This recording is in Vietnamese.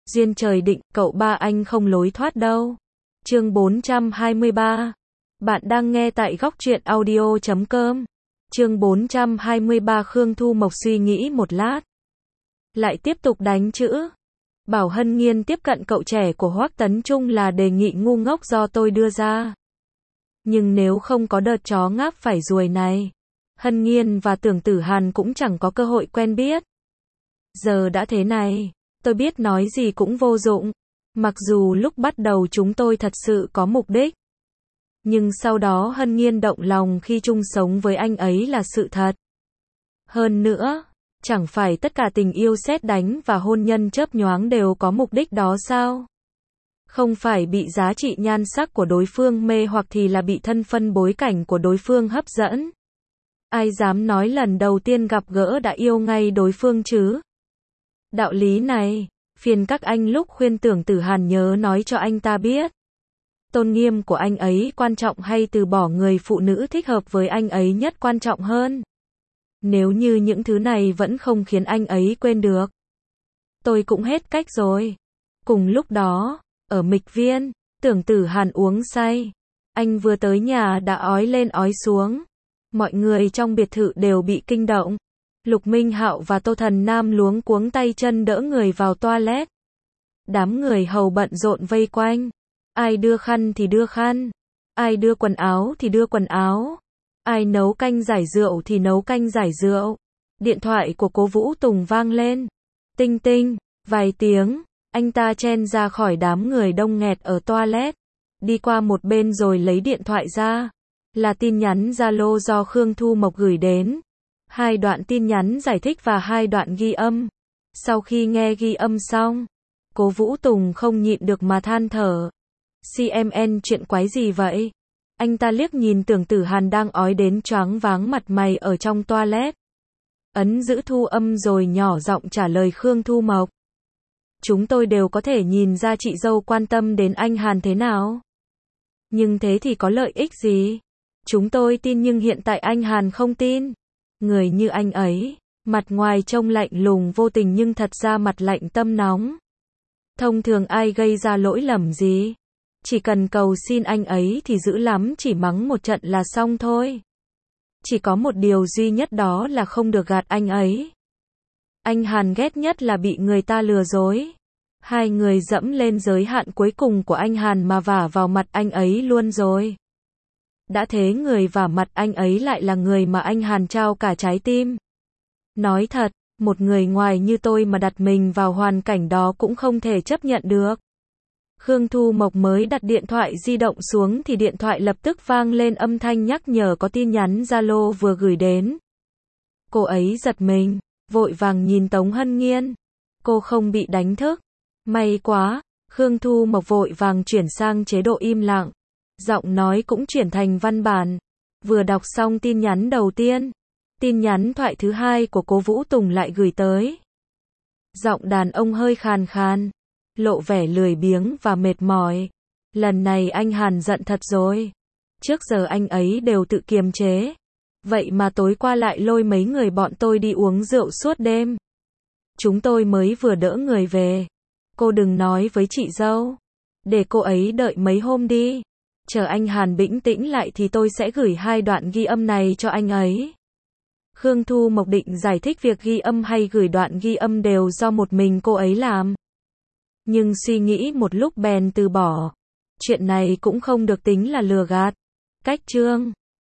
Duyên trời định, cậu ba anh không lối thoát đâu. Chương 423. Bạn đang nghe tại góc truyện audio.com. Chương 423. Khương Thu Mộc suy nghĩ một lát, lại tiếp tục đánh chữ. Bảo Hân Nhiên tiếp cận cậu trẻ của Hoắc Tấn Trung là đề nghị ngu ngốc do tôi đưa ra. Nhưng nếu không có đợt chó ngáp phải ruồi này, Hân Nhiên và Tưởng Tử Hàn cũng chẳng có cơ hội quen biết. Giờ đã thế này, tôi biết nói gì cũng vô dụng. Mặc dù lúc bắt đầu chúng tôi thật sự có mục đích, nhưng sau đó Hân Nhiên động lòng khi chung sống với anh ấy là sự thật. Hơn nữa, chẳng phải tất cả tình yêu sét đánh và hôn nhân chớp nhoáng đều có mục đích đó sao? Không phải bị giá trị nhan sắc của đối phương mê hoặc thì là bị thân phận bối cảnh của đối phương hấp dẫn. Ai dám nói lần đầu tiên gặp gỡ đã yêu ngay đối phương chứ? Đạo lý này, phiền các anh lúc khuyên Tưởng Tử Hàn nhớ nói cho anh ta biết. Tôn nghiêm của anh ấy quan trọng hay từ bỏ người phụ nữ thích hợp với anh ấy nhất quan trọng hơn? Nếu như những thứ này vẫn không khiến anh ấy quên được, tôi cũng hết cách rồi. Cùng lúc đó, ở Mịch Viên, Tưởng Tử Hàn uống say. Anh vừa tới nhà đã ói lên ói xuống. Mọi người trong biệt thự đều bị kinh động. Lục Minh Hạo và Tô Thần Nam luống cuống tay chân đỡ người vào toilet. Đám người hầu bận rộn vây quanh. Ai đưa khăn thì đưa khăn, ai đưa quần áo thì đưa quần áo, ai nấu canh giải rượu thì nấu canh giải rượu. Điện thoại của Cố Vũ Tùng vang lên. Tinh tinh, vài tiếng, anh ta chen ra khỏi đám người đông nghẹt ở toilet, đi qua một bên rồi lấy điện thoại ra. Là tin nhắn Zalo do Khương Thu Mộc gửi đến. 2 đoạn tin nhắn giải thích và 2 đoạn ghi âm. Sau khi nghe ghi âm xong, Cố Vũ Tùng không nhịn được mà than thở. CMN chuyện quái gì vậy? Anh ta liếc nhìn Tưởng Tử Hàn đang ói đến choáng váng mặt mày ở trong toilet. Ấn giữ thu âm rồi nhỏ giọng trả lời Khương Thu Mộc. Chúng tôi đều có thể nhìn ra chị dâu quan tâm đến anh Hàn thế nào. Nhưng thế thì có lợi ích gì? Chúng tôi tin nhưng hiện tại anh Hàn không tin. Người như anh ấy, mặt ngoài trông lạnh lùng vô tình nhưng thật ra mặt lạnh tâm nóng. Thông thường ai gây ra lỗi lầm gì, chỉ cần cầu xin anh ấy thì dữ lắm chỉ mắng một trận là xong thôi. Chỉ có một điều duy nhất đó là không được gạt anh ấy. Anh Hàn ghét nhất là bị người ta lừa dối. 2 người dẫm lên giới hạn cuối cùng của anh Hàn mà vả vào mặt anh ấy luôn rồi. Đã thế người vả mặt anh ấy lại là người mà anh Hàn trao cả trái tim. Nói thật, một người ngoài như tôi mà đặt mình vào hoàn cảnh đó cũng không thể chấp nhận được. Khương Thu Mộc mới đặt điện thoại di động xuống thì điện thoại lập tức vang lên âm thanh nhắc nhở có tin nhắn Zalo vừa gửi đến. Cô ấy giật mình, vội vàng nhìn Tống Hân Nhiên. Cô không bị đánh thức. May quá, Khương Thu Mộc vội vàng chuyển sang chế độ im lặng. Giọng nói cũng chuyển thành văn bản. Vừa đọc xong tin nhắn đầu tiên, tin nhắn thoại thứ 2 của Cố Vũ Tùng lại gửi tới. Giọng đàn ông hơi khàn khàn, lộ vẻ lười biếng và mệt mỏi. Lần này anh Hàn giận thật rồi. Trước giờ anh ấy đều tự kiềm chế. Vậy mà tối qua lại lôi mấy người bọn tôi đi uống rượu suốt đêm. Chúng tôi mới vừa đỡ người về. Cô đừng nói với chị dâu. Để cô ấy đợi mấy hôm đi. Chờ anh Hàn bình tĩnh lại thì tôi sẽ gửi 2 đoạn ghi âm này cho anh ấy. Khương Thu Mộc định giải thích việc ghi âm hay gửi đoạn ghi âm đều do một mình cô ấy làm. Nhưng suy nghĩ một lúc bèn từ bỏ. Chuyện này cũng không được tính là lừa gạt. Cách chương